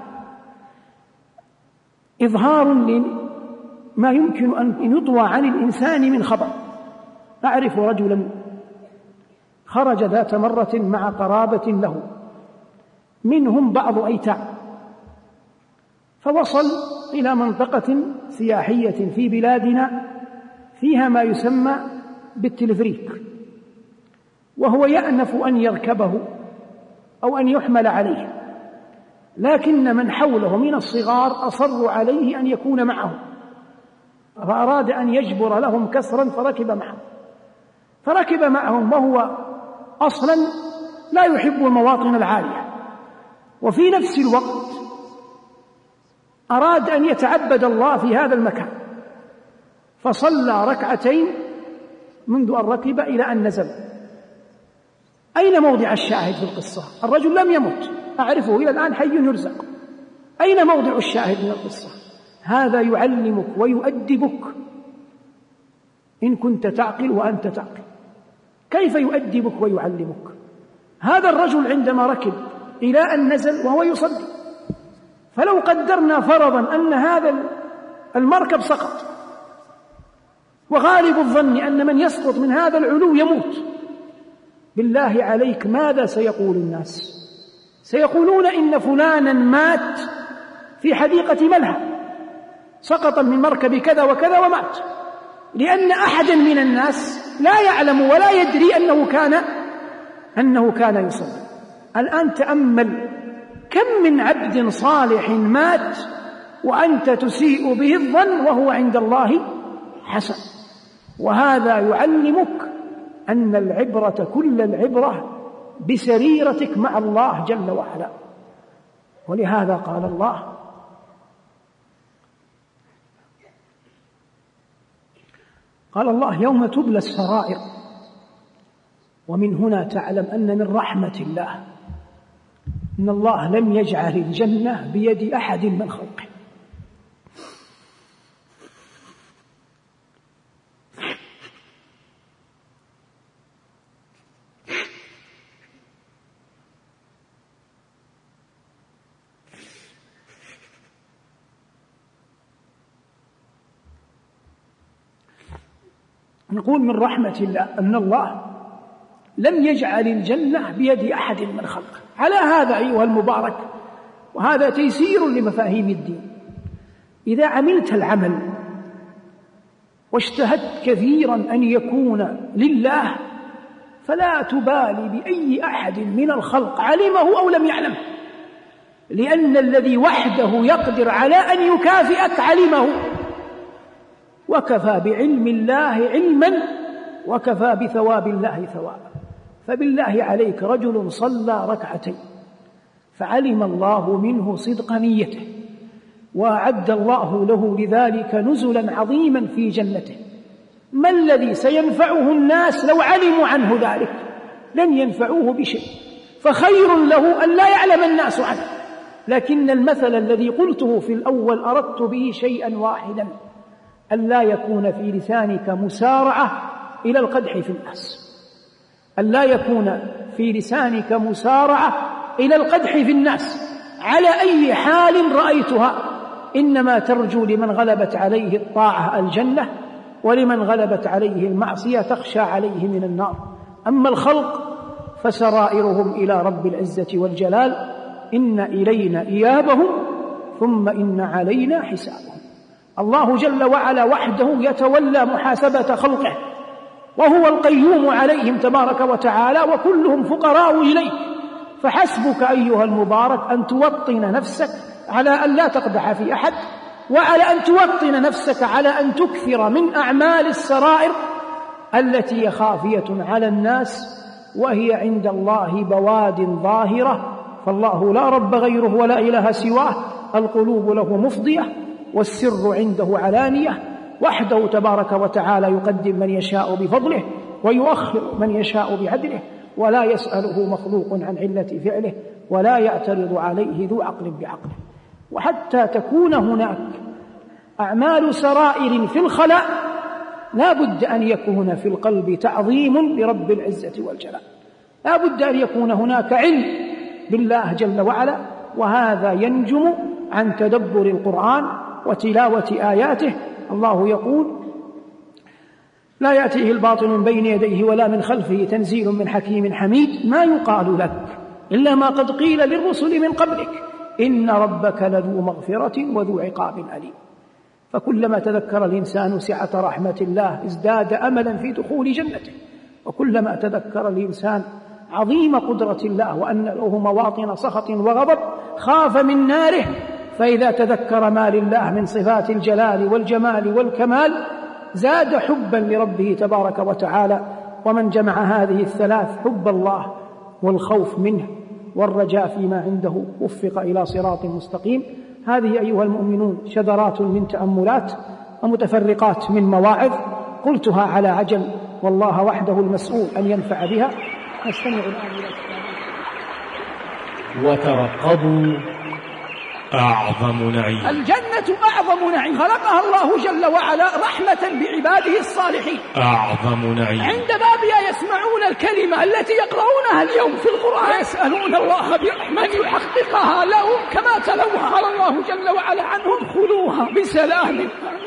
إظهار لما يمكن أن يطوى عن الإنسان من خبر. أعرف رجلا خرج ذات مرة مع قرابة له منهم بعض أيتام، فوصل إلى منطقة سياحية في بلادنا فيها ما يسمى بالتلفريك، وهو يأنف أن يركبه أو أن يحمل عليه، لكن من حوله من الصغار أصروا عليه أن يكون معهم، فأراد أن يجبر لهم كسرا فركب معهم فركب معهم وهو أصلا لا يحب المواطن العالية، وفي نفس الوقت أراد أن يتعبد الله في هذا المكان، فصلى ركعتين منذ أن ركب إلى أن نزل. أين موضع الشاهد في القصة؟ الرجل لم يمت، أعرفه إلى الآن حي يرزق. أين موضع الشاهد من القصة؟ هذا يعلمك ويؤدبك إن كنت تعقل وأنت تعقل. كيف يؤدبك ويعلمك؟ هذا الرجل عندما ركب إلى أن نزل وهو يصلي، فلو قدرنا فرضا أن هذا المركب سقط، وغالب الظن أن من يسقط من هذا العلو يموت، بالله عليك ماذا سيقول الناس؟ سيقولون إن فلانا مات في حديقة ملهى، سقط من مركب كذا وكذا ومات، لأن أحدا من الناس لا يعلم ولا يدري أنه كان أنه كان يصلي. الآن تأمل كم من عبد صالح مات وأنت تسيء به الظن وهو عند الله حسن. وهذا يعلمك أن العبرة كل العبرة بسريرتك مع الله جل وعلا. ولهذا قال الله: قال الله: يوم تبلى السرائر. ومن هنا تعلم أن من رحمة الله أن الله لم يجعل الجنة بيد أحد من خلقه. نقول من رحمة الله أن الله لم يجعل الجنة بيد أحد من خلقه. على هذا أيها المبارك، وهذا تيسير لمفاهيم الدين، إذا عملت العمل واجتهدت كثيرا أن يكون لله فلا تبالي بأي أحد من الخلق علمه أو لم يعلمه، لأن الذي وحده يقدر على أن يكافئك علمه، وكفى بعلم الله علما وكفى بثواب الله ثوابا. فبالله عليك رجل صلى ركعتين فعلم الله منه صدق نيته وأعد الله له لذلك نزلا عظيما في جنته، ما الذي سينفعه الناس لو علموا عنه ذلك؟ لن ينفعوه بشيء، فخير له أن لا يعلم الناس عنه. لكن المثل الذي قلته في الأول أردت به شيئا واحدا، أن لا يكون في لسانك مسارعة إلى القدح في الناس، أن لا يكون في لسانك مسارعة إلى القدح في الناس على أي حال رأيتها، إنما ترجو لمن غلبت عليه الطاعة الجنة، ولمن غلبت عليه المعصية تخشى عليه من النار. أما الخلق فسرائرهم إلى رب العزة والجلال، إن إلينا إيابهم ثم إن علينا حسابهم. الله جل وعلا وحده يتولى محاسبة خلقه، وهو القيوم عليهم تبارك وتعالى، وكلهم فقراء إليه. فحسبك أيها المبارك أن توطن نفسك على أن لا تقدح في أحد، وعلى أن توطن نفسك على أن تكثر من أعمال السرائر التي هي خافية على الناس وهي عند الله بواد ظاهرة. فالله لا رب غيره ولا إله سواه، القلوب له مفضية والسر عنده علانية، وحده تبارك وتعالى يقدم من يشاء بفضله ويؤخر من يشاء بعدله، ولا يسأله مخلوق عن علة فعله، ولا يعترض عليه ذو عقل بعقله. وحتى تكون هناك أعمال سرائر في الخلاء لا بد أن يكون في القلب تعظيم لرب العزة والجلال، لا بد أن يكون هناك علم بالله جل وعلا، وهذا ينجم عن تدبر القرآن وتلاوة آياته. الله يقول: لا يأتيه الباطل من بين يديه ولا من خلفه تنزيل من حكيم حميد، ما يقال لك إلا ما قد قيل للرسل من قبلك، إن ربك لذو مغفرة وذو عقاب أليم. فكلما تذكر الإنسان سعة رحمة الله ازداد أملا في دخول جنته، وكلما تذكر الإنسان عظيم قدرة الله وأن له مواطن سخط وغضب خاف من ناره. فإذا تذكر ما لله من صفات الجلال والجمال والكمال زاد حبا لربه تبارك وتعالى. ومن جمع هذه الثلاث، حب الله والخوف منه والرجاء فيما عنده، وفق إلى صراط مستقيم. هذه أيها المؤمنون شذرات من تأملات ومتفرقات من مواعظ قلتها على عجل، والله وحده المسؤول أن ينفع بها. نستمع الآن إلى وترقبوا أعظم نعيم. الجنة أعظم نعيم خلقها الله جل وعلا رحمة بعباده الصالحين. أعظم نعيم. عند بابها يسمعون الكلمة التي يقرؤونها اليوم في القرآن، يسألون الله برحمة يحققها لهم كما تلوها. قال الله جل وعلا عنهم: ادخلوها بسلام.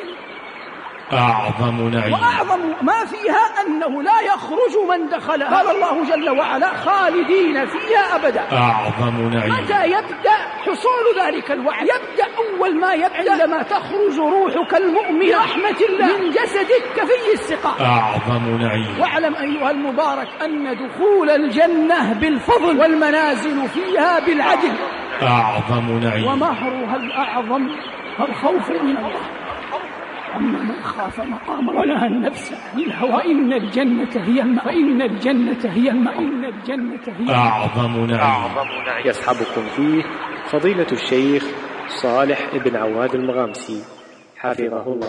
أعظم نعيم. وأعظم ما فيها أنه لا يخرج من دخلها. قال الله جل وعلا: خالدين فيها أبدا. أعظم نعيم. متى يبدأ حصول ذلك الوعد؟ يبدأ أول ما يبدأ لما تخرج روحك المؤمن رحمة الله من جسدك كفي السقاء. أعظم نعيم. واعلم أيها المبارك أن دخول الجنة بالفضل والمنازل فيها بالعدل. أعظم نعيم. ومهرها الأعظم الخوف من الله. أما من خاف مقام ونهى النفس عن الهوى إن الجنة هي المأوى. فإن الجنة هي المأوى. إن الجنة هي أعظم نعيم. يصحبكم فيه فضيلة الشيخ صالح بن عواد المغامسي حفظه الله.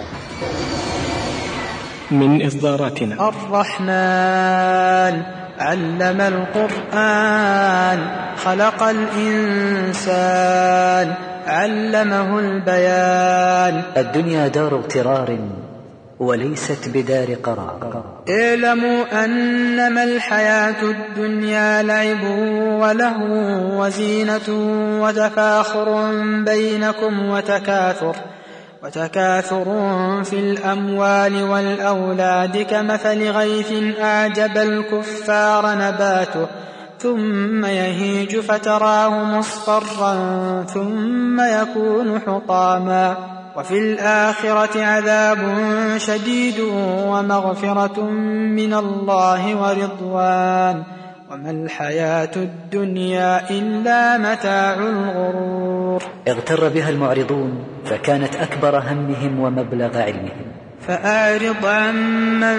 من إصداراتنا: الرحمن علم القرآن، خلق الإنسان، علمه البيان. الدنيا دار اغترار وليست بدار قرار. اعلموا أنما الحياة الدنيا لعب وله وزينة وتفاخر بينكم وتكاثر وتكاثر في الأموال والأولاد كمثل غيث أعجب الكفار نباته ثم يهيج فتراه مصفرا ثم يكون حطاما، وفي الآخرة عذاب شديد ومغفرة من الله ورضوان وما الحياة الدنيا إلا متاع الغرور. اغتر بها المعرضون فكانت أكبر همهم ومبلغ علمهم. فأعرض عمن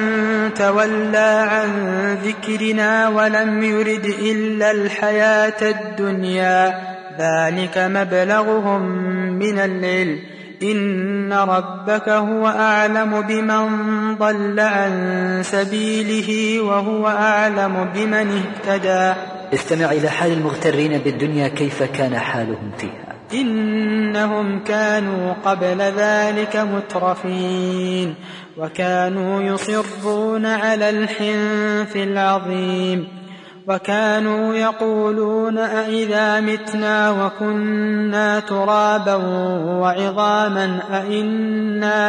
تولى عن ذكرنا ولم يرد إلا الحياة الدنيا ذلك مبلغهم من العلم إن ربك هو أعلم بمن ضل عن سبيله وهو أعلم بمن اهتدى. استمع إلى حال المغترين بالدنيا كيف كان حالهم فيها. إنهم كانوا قبل ذلك مترفين وكانوا يصرون على الحنث العظيم وكانوا يقولون أئذا متنا وكنا ترابا وعظاما أئنا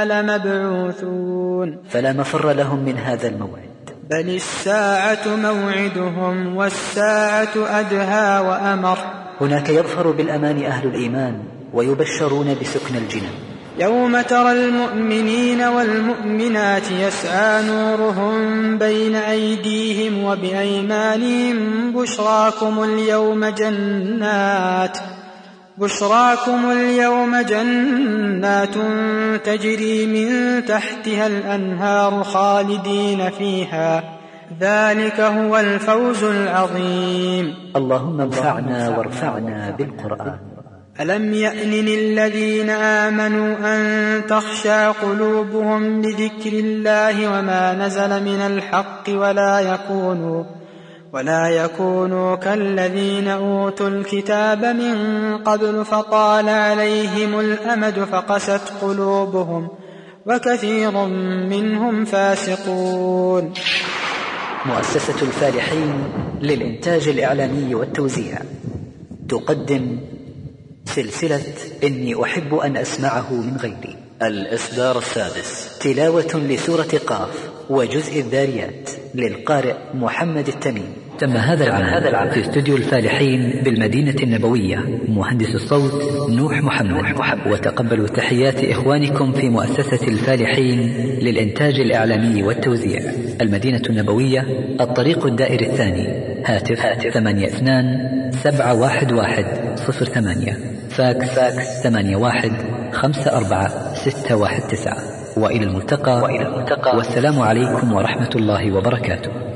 لمبعوثون. فلا مفر لهم من هذا الموعد. بل الساعة موعدهم والساعة أدهى وأمر. هناك يظفر بالأمان أهل الإيمان ويبشرون بسكن الجنان. يوم ترى المؤمنين والمؤمنات يسعى نورهم بين أيديهم وبأيمانهم بشراكم اليوم جنات بشراكم اليوم جنات تجري من تحتها الأنهار خالدين فيها ذلك هو الفوز العظيم. اللهم انفعنا وارفعنا بالقرآن. ألم يأن للذين آمنوا أن تخشع قلوبهم لذكر الله وما نزل من الحق ولا يكونوا ولا يكونوا كالذين أوتوا الكتاب من قبل فطال عليهم الأمد فقست قلوبهم وكثير منهم فاسقون. مؤسسة الفالحين للإنتاج الإعلامي والتوزيع تقدم سلسلة إني أحب أن أسمعه من غيري، الإصدار السادس، تلاوة لسورة قاف وجزء الذاريات للقارئ محمد التميم. تم هذا العام في استوديو الفالحين بالمدينة النبوية. مهندس الصوت نوح محمد. وتقبلوا تحيات إخوانكم في مؤسسة الفالحين للإنتاج الإعلامي والتوزيع، المدينة النبوية، الطريق الدائري الثاني، هاتف ثمانية اثنان سبعة واحد واحد صفر ثمانية، فاكس ثمانية واحد خمسة أربعة ستة واحد تسعة. وإلى الملتقى والسلام عليكم ورحمة الله وبركاته.